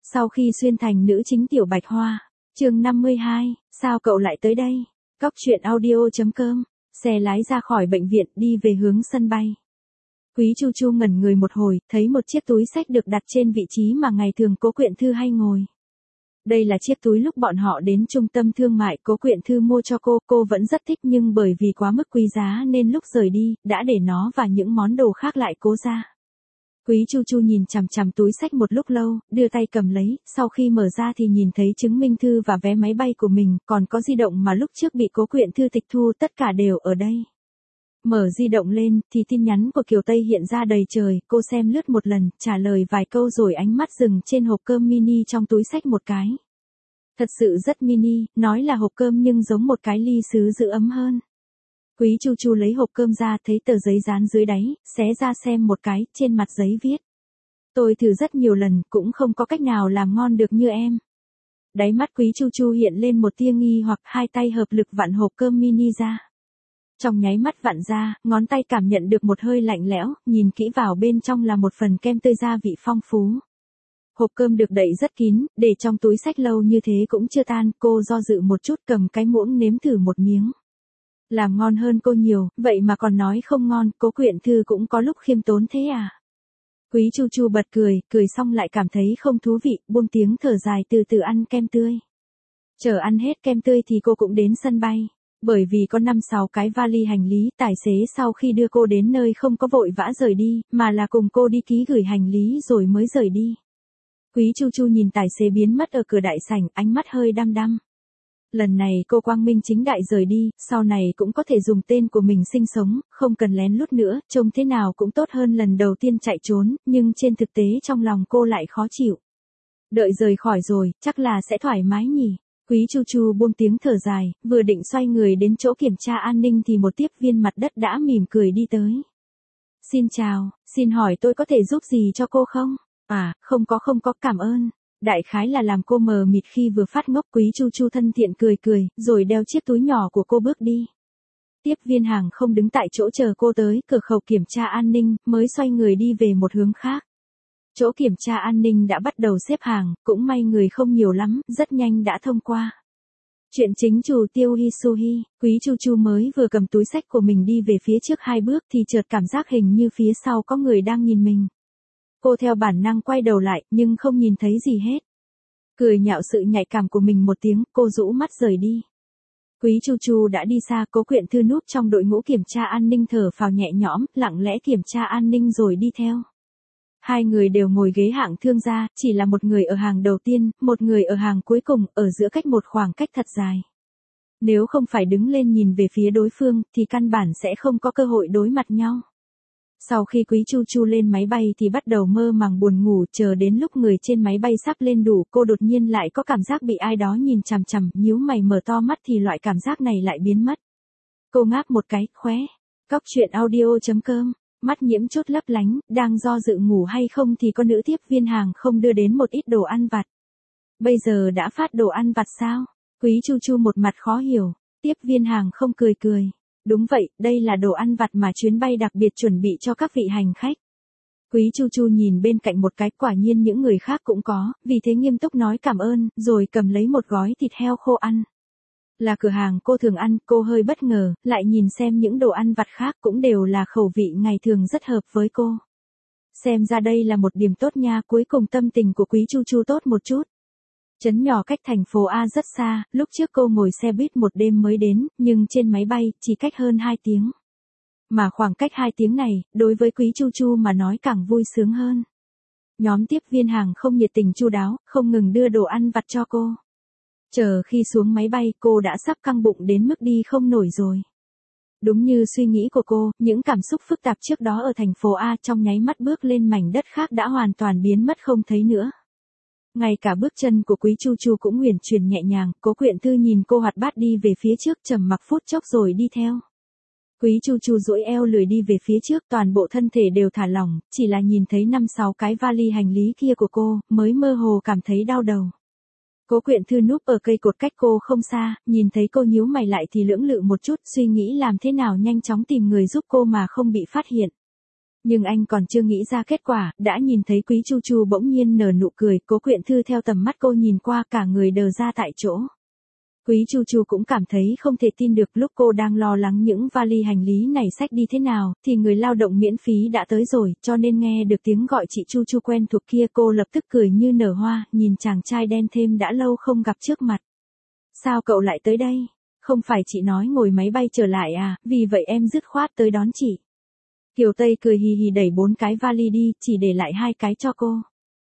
Sau khi xuyên thành nữ chính Tiểu Bạch Hoa, chương 52, sao cậu lại tới đây? Cóc truyện audio.com, xe lái ra khỏi bệnh viện đi về hướng sân bay. Quý Chu Chu ngẩn người một hồi, thấy một chiếc túi xách được đặt trên vị trí mà ngày thường Cố Quyện Thư hay ngồi. Đây là chiếc túi lúc bọn họ đến trung tâm thương mại Cố Quyện Thư mua cho cô vẫn rất thích nhưng bởi vì quá mức quý giá nên lúc rời đi, đã để nó và những món đồ khác lại cố ra. Quý Chu Chu nhìn chằm chằm túi xách một lúc lâu, đưa tay cầm lấy, sau khi mở ra thì nhìn thấy chứng minh thư và vé máy bay của mình, còn có di động mà lúc trước bị Cố Quyện Thư tịch thu, tất cả đều ở đây. Mở di động lên, thì tin nhắn của Kiều Tây hiện ra đầy trời, cô xem lướt một lần, trả lời vài câu rồi ánh mắt dừng trên hộp cơm mini trong túi xách một cái. Thật sự rất mini, nói là hộp cơm nhưng giống một cái ly sứ giữ ấm hơn. Quý Chu Chu lấy hộp cơm ra thấy tờ giấy dán dưới đáy, xé ra xem một cái, trên mặt giấy viết. Tôi thử rất nhiều lần, cũng không có cách nào làm ngon được như em. Đáy mắt Quý Chu Chu hiện lên một tia nghi hoặc hai tay hợp lực vặn hộp cơm mini ra. Trong nháy mắt vặn ra, ngón tay cảm nhận được một hơi lạnh lẽo, nhìn kỹ vào bên trong là một phần kem tươi gia vị phong phú. Hộp cơm được đậy rất kín, để trong túi xách lâu như thế cũng chưa tan, cô do dự một chút cầm cái muỗng nếm thử một miếng. Làm ngon hơn cô nhiều, vậy mà còn nói không ngon, Cố Quyện Thư cũng có lúc khiêm tốn thế à? Quý Chu Chu bật cười xong lại cảm thấy không thú vị, buông tiếng thở dài từ từ ăn kem tươi. Chờ ăn hết kem tươi thì cô cũng đến sân bay. Bởi vì có 5-6 cái vali hành lý, tài xế sau khi đưa cô đến nơi không có vội vã rời đi, mà là cùng cô đi ký gửi hành lý rồi mới rời đi. Quý Chu Chu nhìn tài xế biến mất ở cửa đại sảnh, ánh mắt hơi đăm đăm. Lần này cô quang minh chính đại rời đi, sau này cũng có thể dùng tên của mình sinh sống, không cần lén lút nữa, trông thế nào cũng tốt hơn lần đầu tiên chạy trốn, nhưng trên thực tế trong lòng cô lại khó chịu. Đợi rời khỏi rồi, chắc là sẽ thoải mái nhỉ. Quý Chu Chu buông tiếng thở dài, vừa định xoay người đến chỗ kiểm tra an ninh thì một tiếp viên mặt đất đã mỉm cười đi tới. Xin chào, xin hỏi tôi có thể giúp gì cho cô không? À, không có cảm ơn. Đại khái là làm cô mờ mịt khi vừa phát ngốc. Quý Chu Chu thân thiện cười, rồi đeo chiếc túi nhỏ của cô bước đi. Tiếp viên hàng không đứng tại chỗ chờ cô tới cửa khẩu kiểm tra an ninh, mới xoay người đi về một hướng khác. Chỗ kiểm tra an ninh đã bắt đầu xếp hàng, cũng may người không nhiều lắm, rất nhanh đã thông qua. Chuyện chính chủ Tiêu Hisuhi, Quý Chu Chu mới vừa cầm túi xách của mình đi về phía trước 2 bước thì chợt cảm giác hình như phía sau có người đang nhìn mình. Cô theo bản năng quay đầu lại, nhưng không nhìn thấy gì hết. Cười nhạo sự nhạy cảm của mình một tiếng, cô rũ mắt rời đi. Quý Chu Chu đã đi xa, Cố Quyện Thư núp trong đội ngũ kiểm tra an ninh thở phào nhẹ nhõm, lặng lẽ kiểm tra an ninh rồi đi theo. Hai người đều ngồi ghế hạng thương gia, chỉ là một người ở hàng đầu tiên, một người ở hàng cuối cùng, ở giữa cách một khoảng cách thật dài. Nếu không phải đứng lên nhìn về phía đối phương, thì căn bản sẽ không có cơ hội đối mặt nhau. Sau khi Quý Chu Chu lên máy bay thì bắt đầu mơ màng buồn ngủ, chờ đến lúc người trên máy bay sắp lên đủ, cô đột nhiên lại có cảm giác bị ai đó nhìn chằm chằm, nhíu mày mở to mắt thì loại cảm giác này lại biến mất. Cô ngáp một cái, khóe. Cóc truyện audio.com. Mắt nhiễm chút lấp lánh, đang do dự ngủ hay không thì có nữ tiếp viên hàng không đưa đến một ít đồ ăn vặt. Bây giờ đã phát đồ ăn vặt sao? Quý Chu Chu một mặt khó hiểu, tiếp viên hàng không cười. Đúng vậy, đây là đồ ăn vặt mà chuyến bay đặc biệt chuẩn bị cho các vị hành khách. Quý Chu Chu nhìn bên cạnh một cái, quả nhiên những người khác cũng có, vì thế nghiêm túc nói cảm ơn, rồi cầm lấy một gói thịt heo khô ăn. Là cửa hàng cô thường ăn, cô hơi bất ngờ, lại nhìn xem những đồ ăn vặt khác cũng đều là khẩu vị ngày thường rất hợp với cô. Xem ra đây là một điểm tốt nha, cuối cùng tâm tình của Quý Chu Chu tốt một chút. Trấn nhỏ cách thành phố A rất xa, lúc trước cô ngồi xe buýt một đêm mới đến, nhưng trên máy bay, chỉ cách hơn 2 tiếng. Mà khoảng cách 2 tiếng này, đối với Quý Chu Chu mà nói càng vui sướng hơn. Nhóm tiếp viên hàng không nhiệt tình chu đáo, không ngừng đưa đồ ăn vặt cho cô. Chờ khi xuống máy bay, cô đã sắp căng bụng đến mức đi không nổi rồi. Đúng như suy nghĩ của cô, những cảm xúc phức tạp trước đó ở thành phố A trong nháy mắt bước lên mảnh đất khác đã hoàn toàn biến mất không thấy nữa. Ngay cả bước chân của Quý Chu Chu cũng uyển chuyển nhẹ nhàng, Cố Quyện Thư nhìn cô hoạt bát đi về phía trước, trầm mặc phút chốc rồi đi theo. Quý Chu Chu duỗi eo lười đi về phía trước, toàn bộ thân thể đều thả lỏng, chỉ là nhìn thấy 5-6 cái vali hành lý kia của cô, mới mơ hồ cảm thấy đau đầu. Cố Quyện Thư núp ở cây cột cách cô không xa, nhìn thấy cô nhíu mày lại thì lưỡng lự một chút, suy nghĩ làm thế nào nhanh chóng tìm người giúp cô mà không bị phát hiện. Nhưng anh còn chưa nghĩ ra kết quả, đã nhìn thấy Quý Chu Chu bỗng nhiên nở nụ cười, Cố Quyện Thư theo tầm mắt cô nhìn qua cả người đờ ra tại chỗ. Quý Chu Chu cũng cảm thấy không thể tin được, lúc cô đang lo lắng những vali hành lý này xách đi thế nào, thì người lao động miễn phí đã tới rồi, cho nên nghe được tiếng gọi chị Chu Chu quen thuộc kia cô lập tức cười như nở hoa, nhìn chàng trai đen thêm đã lâu không gặp trước mặt. Sao cậu lại tới đây? Không phải chị nói ngồi máy bay trở lại à, vì vậy em dứt khoát tới đón chị. Kiều Tây cười hì hì đẩy 4 cái vali đi, chỉ để lại 2 cái cho cô.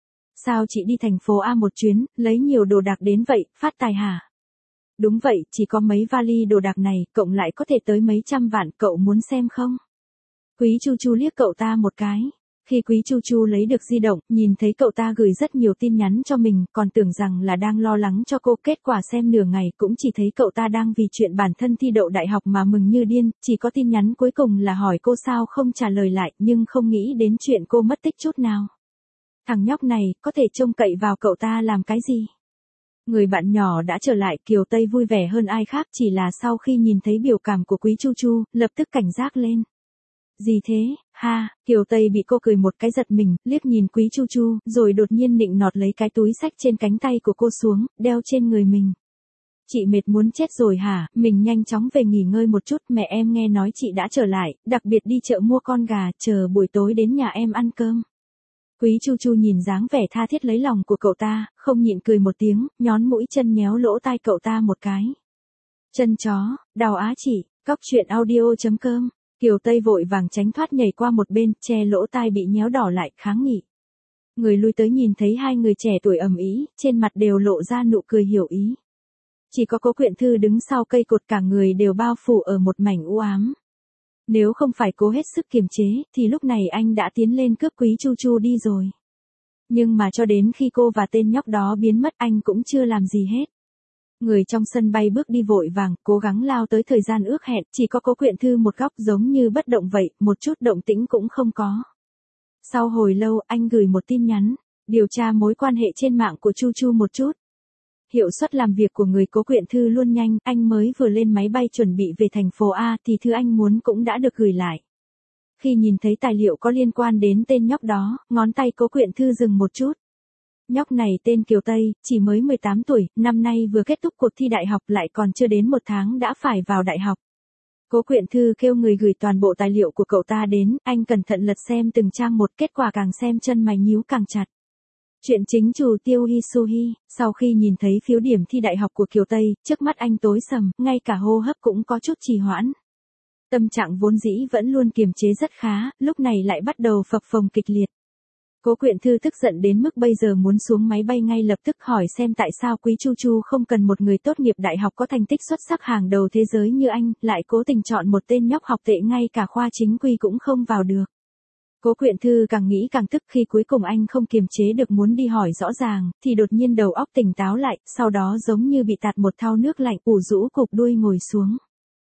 Sao chị đi thành phố A một chuyến, lấy nhiều đồ đạc đến vậy, phát tài hả? Đúng vậy, chỉ có mấy vali đồ đạc này, cộng lại có thể tới mấy trăm vạn, cậu muốn xem không? Quý Chu Chu liếc cậu ta một cái. Khi Quý Chu Chu lấy được di động, nhìn thấy cậu ta gửi rất nhiều tin nhắn cho mình, còn tưởng rằng là đang lo lắng cho cô, kết quả xem nửa ngày cũng chỉ thấy cậu ta đang vì chuyện bản thân thi đậu đại học mà mừng như điên, chỉ có tin nhắn cuối cùng là hỏi cô sao không trả lời lại, nhưng không nghĩ đến chuyện cô mất tích chút nào. Thằng nhóc này, có thể trông cậy vào cậu ta làm cái gì? Người bạn nhỏ đã trở lại, Kiều Tây vui vẻ hơn ai khác, chỉ là sau khi nhìn thấy biểu cảm của Quý Chu Chu, lập tức cảnh giác lên. Gì thế, ha, Kiều Tây bị cô cười một cái giật mình, liếc nhìn Quý Chu Chu, rồi đột nhiên nịnh nọt lấy cái túi xách trên cánh tay của cô xuống, đeo trên người mình. Chị mệt muốn chết rồi hả, mình nhanh chóng về nghỉ ngơi một chút, mẹ em nghe nói chị đã trở lại, đặc biệt đi chợ mua con gà, chờ buổi tối đến nhà em ăn cơm. Quý Chu Chu nhìn dáng vẻ tha thiết lấy lòng của cậu ta, không nhịn cười một tiếng, nhón mũi chân nhéo lỗ tai cậu ta một cái. Chân chó, đau á chị, cóc truyện audio.com. Kiều Tây vội vàng tránh thoát nhảy qua một bên, che lỗ tai bị nhéo đỏ lại, kháng nghị. Người lui tới nhìn thấy hai người trẻ tuổi ầm ĩ, trên mặt đều lộ ra nụ cười hiểu ý. Chỉ có Cố Quyện Thư đứng sau cây cột, cả người đều bao phủ ở một mảnh u ám. Nếu không phải cố hết sức kiềm chế, thì lúc này anh đã tiến lên cướp Quý Chu Chu đi rồi. Nhưng mà cho đến khi cô và tên nhóc đó biến mất anh cũng chưa làm gì hết. Người trong sân bay bước đi vội vàng, cố gắng lao tới thời gian ước hẹn, chỉ có Cố Quyện Thư một góc giống như bất động vậy, một chút động tĩnh cũng không có. Sau hồi lâu, anh gửi một tin nhắn, điều tra mối quan hệ trên mạng của Chu Chu một chút. Hiệu suất làm việc của người Cố Quyện Thư luôn nhanh, anh mới vừa lên máy bay chuẩn bị về thành phố A thì thư anh muốn cũng đã được gửi lại. Khi nhìn thấy tài liệu có liên quan đến tên nhóc đó, ngón tay Cố Quyện Thư dừng một chút. Nhóc này tên Kiều Tây, chỉ mới 18 tuổi, năm nay vừa kết thúc cuộc thi đại học, lại còn chưa đến 1 tháng đã phải vào đại học. Cố Quyện Thư kêu người gửi toàn bộ tài liệu của cậu ta đến, anh cẩn thận lật xem từng trang một, kết quả càng xem chân mày nhíu càng chặt. Chuyện chính chủ Tiêu Hisuhi, sau khi nhìn thấy phiếu điểm thi đại học của Kiều Tây, trước mắt anh tối sầm, ngay cả hô hấp cũng có chút trì hoãn. Tâm trạng vốn dĩ vẫn luôn kiềm chế rất khá, lúc này lại bắt đầu phập phồng kịch liệt. Cố Quyện Thư tức giận đến mức bây giờ muốn xuống máy bay ngay lập tức, hỏi xem tại sao Quý Chu Chu không cần một người tốt nghiệp đại học có thành tích xuất sắc hàng đầu thế giới như anh, lại cố tình chọn một tên nhóc học tệ ngay cả khoa chính quy cũng không vào được. Cố Quyện Thư càng nghĩ càng tức, khi cuối cùng anh không kiềm chế được muốn đi hỏi rõ ràng, thì đột nhiên đầu óc tỉnh táo lại, sau đó giống như bị tạt một thau nước lạnh, ủ rũ cụp đuôi ngồi xuống.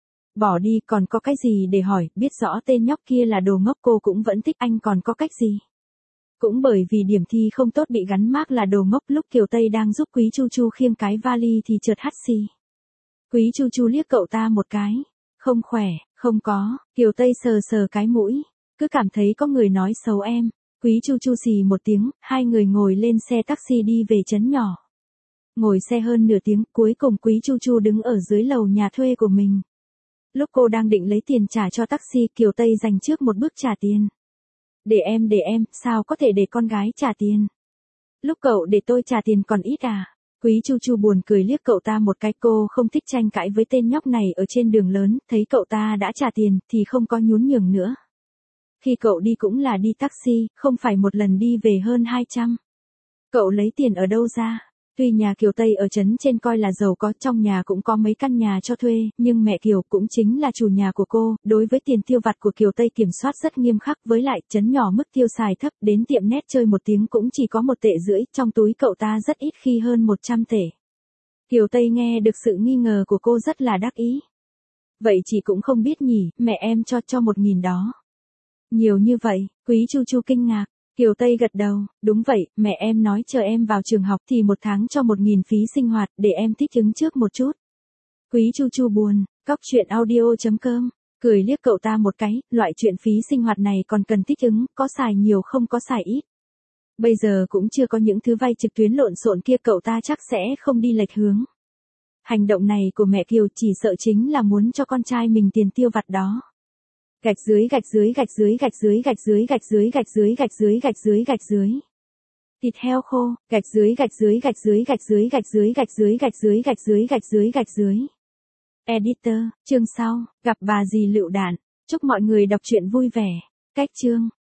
Bỏ đi, còn có cái gì để hỏi, biết rõ tên nhóc kia là đồ ngốc cô cũng vẫn thích, anh còn có cách gì? Cũng bởi vì điểm thi không tốt bị gắn mác là đồ ngốc, lúc Kiều Tây đang giúp Quý Chu Chu khiêng cái vali thì chợt hắt xì. Quý Chu Chu liếc cậu ta một cái. Không khỏe, không có, Kiều Tây sờ sờ cái mũi. Cứ cảm thấy có người nói xấu em. Quý Chu Chu xì một tiếng, hai người ngồi lên xe taxi đi về trấn nhỏ. Ngồi xe hơn nửa tiếng, cuối cùng Quý Chu Chu đứng ở dưới lầu nhà thuê của mình. Lúc cô đang định lấy tiền trả cho taxi, Kiều Tây dành trước một bước trả tiền. Để em, sao có thể để con gái trả tiền? Lúc cậu để tôi trả tiền còn ít à? Quý Chu Chu buồn cười liếc cậu ta một cái, cô không thích tranh cãi với tên nhóc này ở trên đường lớn, thấy cậu ta đã trả tiền, thì không có nhún nhường nữa. Khi cậu đi cũng là đi taxi, không phải một lần đi về hơn 200. Cậu lấy tiền ở đâu ra? Tuy nhà Kiều Tây ở trấn trên coi là giàu có, trong nhà cũng có mấy căn nhà cho thuê, nhưng mẹ Kiều cũng chính là chủ nhà của cô, đối với tiền tiêu vặt của Kiều Tây kiểm soát rất nghiêm khắc, với lại trấn nhỏ mức tiêu xài thấp, đến tiệm net chơi một tiếng cũng chỉ có 1,5 tệ, trong túi cậu ta rất ít khi hơn 100 tệ. Kiều Tây nghe được sự nghi ngờ của cô rất là đắc ý. Vậy chị cũng không biết nhỉ, mẹ em cho 1.000 đó. Nhiều như vậy, Quý Chu Chu kinh ngạc. Kiều Tây gật đầu, đúng vậy, mẹ em nói chờ em vào trường học thì 1 tháng cho 1.000 phí sinh hoạt, để em thích ứng trước một chút. Quý Chu Chu buồn, cóc truyện audio.com Cười liếc cậu ta một cái, loại chuyện phí sinh hoạt này còn cần thích ứng, có xài nhiều không có xài ít. Bây giờ cũng chưa có những thứ vay trực tuyến lộn xộn kia, cậu ta chắc sẽ không đi lệch hướng. Hành động này của mẹ Kiều chỉ sợ chính là muốn cho con trai mình tiền tiêu vặt đó. Gạch dưới gạch dưới gạch dưới gạch dưới gạch dưới gạch dưới gạch dưới gạch dưới gạch dưới gạch dưới. Thịt heo khô, gạch dưới gạch dưới gạch dưới gạch dưới gạch dưới gạch dưới gạch dưới gạch dưới gạch dưới gạch dưới. Editor, chương sau, gặp bà dì lựu đạn. Chúc mọi người đọc truyện vui vẻ. Cách chương.